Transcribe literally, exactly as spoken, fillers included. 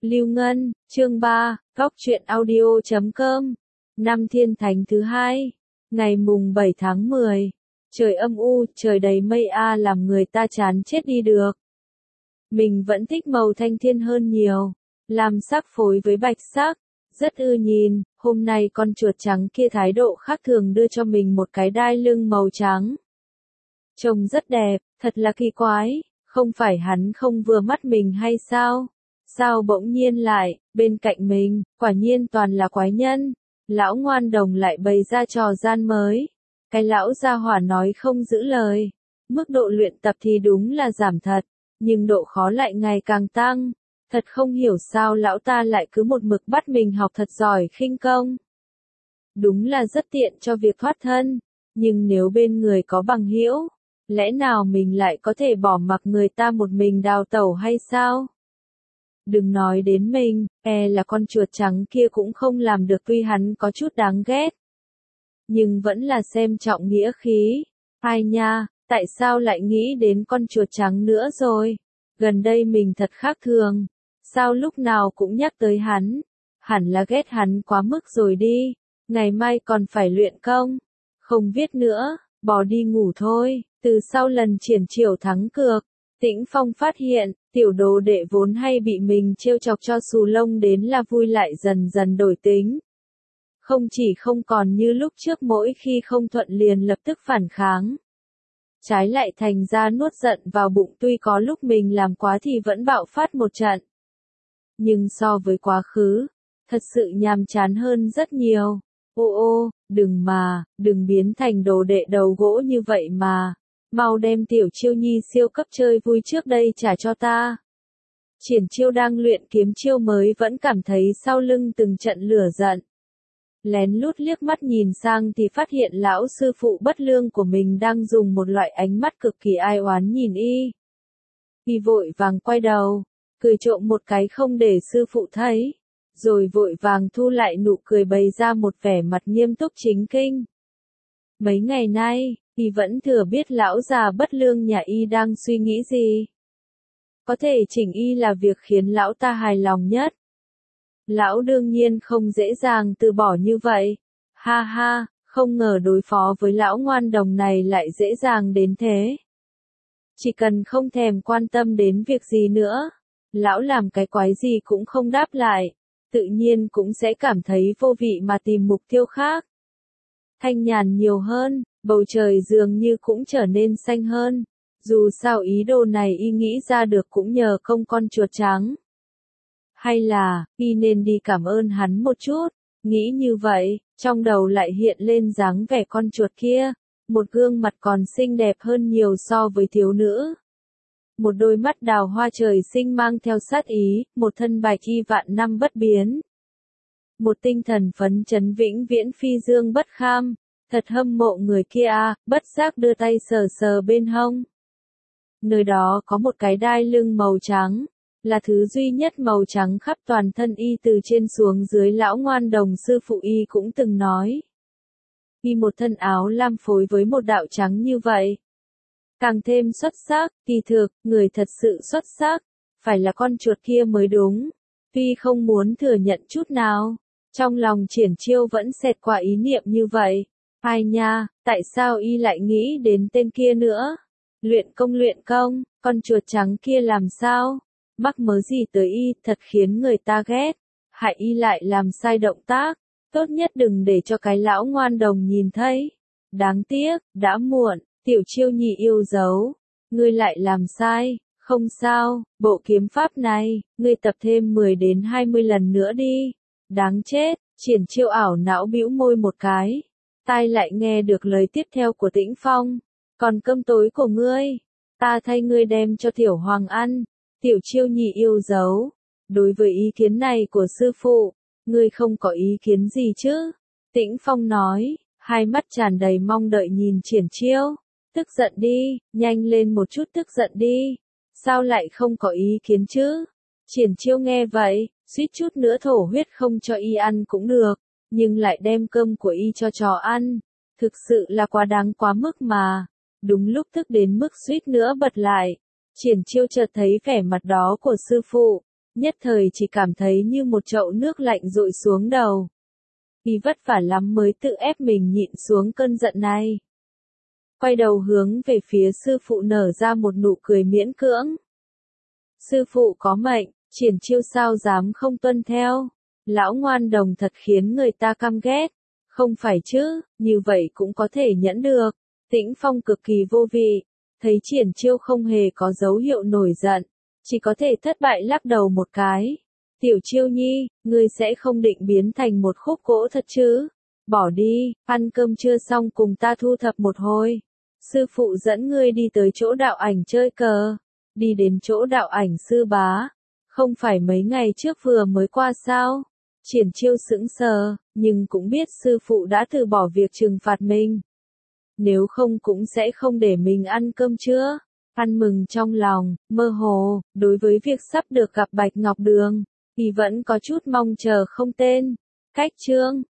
Lưu Ngân, chương ba, góc truyện audio chấm com. Năm Thiên Thánh thứ hai, ngày mùng bảy tháng mười. Trời âm u, trời đầy mây a làm người ta chán chết đi được. Mình vẫn thích màu thanh thiên hơn nhiều, làm sắc phối với bạch sắc, rất ưa nhìn. Hôm nay con chuột trắng kia thái độ khác thường đưa cho mình một cái đai lưng màu trắng. Trông rất đẹp, thật là kỳ quái, không phải hắn không vừa mắt mình hay sao? Sao bỗng nhiên lại, bên cạnh mình, quả nhiên toàn là quái nhân. Lão ngoan đồng lại bày ra trò gian mới. Cái lão gia hỏa nói không giữ lời. Mức độ luyện tập thì đúng là giảm thật, nhưng độ khó lại ngày càng tăng. Thật không hiểu sao lão ta lại cứ một mực bắt mình học thật giỏi khinh công. Đúng là rất tiện cho việc thoát thân, nhưng nếu bên người có bằng hữu, lẽ nào mình lại có thể bỏ mặc người ta một mình đào tẩu hay sao? Đừng nói đến mình, e là con chuột trắng kia cũng không làm được, tuy hắn có chút đáng ghét. Nhưng vẫn là xem trọng nghĩa khí. Ai nha, tại sao lại nghĩ đến con chuột trắng nữa rồi? Gần đây mình thật khác thường. Sao lúc nào cũng nhắc tới hắn? Hẳn là ghét hắn quá mức rồi đi. Ngày mai còn phải luyện công. Không viết nữa, bỏ đi ngủ thôi. Từ sau lần triển chiểu thắng cược, Tĩnh Phong phát hiện, tiểu đồ đệ vốn hay bị mình trêu chọc cho xù lông đến là vui lại dần dần đổi tính. Không chỉ không còn như lúc trước mỗi khi không thuận liền lập tức phản kháng. Trái lại thành ra nuốt giận vào bụng, tuy có lúc mình làm quá thì vẫn bạo phát một trận. Nhưng so với quá khứ, thật sự nhàm chán hơn rất nhiều. Ô ô, đừng mà, đừng biến thành đồ đệ đầu gỗ như vậy mà. Mau đem tiểu chiêu nhi siêu cấp chơi vui trước đây trả cho ta. Triển chiêu đang luyện kiếm chiêu mới vẫn cảm thấy sau lưng từng trận lửa giận. Lén lút liếc mắt nhìn sang thì phát hiện lão sư phụ bất lương của mình đang dùng một loại ánh mắt cực kỳ ai oán nhìn y. Y vội vàng quay đầu, cười trộm một cái không để sư phụ thấy, rồi vội vàng thu lại nụ cười, bày ra một vẻ mặt nghiêm túc chính kinh. Mấy ngày nay, y vẫn thừa biết lão già bất lương nhà y đang suy nghĩ gì. Có thể chỉnh y là việc khiến lão ta hài lòng nhất. Lão đương nhiên không dễ dàng từ bỏ như vậy. Ha ha, không ngờ đối phó với lão ngoan đồng này lại dễ dàng đến thế. Chỉ cần không thèm quan tâm đến việc gì nữa, lão làm cái quái gì cũng không đáp lại, tự nhiên cũng sẽ cảm thấy vô vị mà tìm mục tiêu khác. Thanh nhàn nhiều hơn, bầu trời dường như cũng trở nên xanh hơn. Dù sao ý đồ này y nghĩ ra được cũng nhờ công con chuột trắng. Hay là, y nên đi cảm ơn hắn một chút. Nghĩ như vậy, trong đầu lại hiện lên dáng vẻ con chuột kia. Một gương mặt còn xinh đẹp hơn nhiều so với thiếu nữ. Một đôi mắt đào hoa trời sinh mang theo sát ý, một thân bạch y vạn năm bất biến. Một tinh thần phấn chấn vĩnh viễn phi dương bất kham. Thật hâm mộ người kia a, bất giác đưa tay sờ sờ bên hông. Nơi đó có một cái đai lưng màu trắng, là thứ duy nhất màu trắng khắp toàn thân y từ trên xuống dưới. Lão ngoan đồng sư phụ y cũng từng nói. Y một thân áo lam phối với một đạo trắng như vậy, càng thêm xuất sắc. Kỳ thực, người thật sự xuất sắc, phải là con chuột kia mới đúng. Tuy không muốn thừa nhận chút nào, trong lòng Triển Chiêu vẫn xẹt qua ý niệm như vậy. Ai nha, tại sao y lại nghĩ đến tên kia nữa? Luyện công luyện công, con chuột trắng kia làm sao? Mắc mớ gì tới y, thật khiến người ta ghét. Hại y lại làm sai động tác, tốt nhất đừng để cho cái lão ngoan đồng nhìn thấy. Đáng tiếc, đã muộn, tiểu chiêu nhị yêu dấu. Ngươi lại làm sai, không sao, bộ kiếm pháp này, ngươi tập thêm mười đến hai mươi lần nữa đi. Đáng chết, Triển Chiêu ảo não bĩu môi một cái. Tai lại nghe được lời tiếp theo của Tĩnh Phong. Còn cơm tối của ngươi, ta thay ngươi đem cho tiểu hoàng ăn. Tiểu chiêu nhị yêu dấu. Đối với ý kiến này của sư phụ, ngươi không có ý kiến gì chứ? Tĩnh Phong nói, hai mắt tràn đầy mong đợi nhìn Triển Chiêu. Tức giận đi, nhanh lên một chút tức giận đi. Sao lại không có ý kiến chứ? Triển Chiêu nghe vậy, suýt chút nữa thổ huyết, không cho y ăn cũng được, nhưng lại đem cơm của y cho chó ăn. Thực sự là quá đáng quá mức mà. Đúng lúc tức đến mức suýt nữa bật lại, Triển Chiêu chợt thấy vẻ mặt đó của sư phụ, nhất thời chỉ cảm thấy như một chậu nước lạnh dội xuống đầu. Y vất vả lắm mới tự ép mình nhịn xuống cơn giận này. Quay đầu hướng về phía sư phụ nở ra một nụ cười miễn cưỡng. Sư phụ có mệnh, triển chiêu sao dám không tuân theo. Lão ngoan đồng thật khiến người ta căm ghét. Không phải chứ, như vậy cũng có thể nhẫn được. Tĩnh Phong cực kỳ vô vị. Thấy triển chiêu không hề có dấu hiệu nổi giận. Chỉ có thể thất bại lắc đầu một cái. Tiểu Chiêu nhi, ngươi sẽ không định biến thành một khúc gỗ thật chứ? Bỏ đi, ăn cơm chưa xong cùng ta thu thập một hồi. Sư phụ dẫn ngươi đi tới chỗ đạo ảnh chơi cờ. Đi đến chỗ đạo ảnh sư bá. Không phải mấy ngày trước vừa mới qua sao? Triển Chiêu sững sờ, nhưng cũng biết sư phụ đã từ bỏ việc trừng phạt mình. Nếu không cũng sẽ không để mình ăn cơm trưa. Ăn mừng trong lòng, mơ hồ, đối với việc sắp được gặp Bạch Ngọc Đường, thì vẫn có chút mong chờ không tên. Cách chương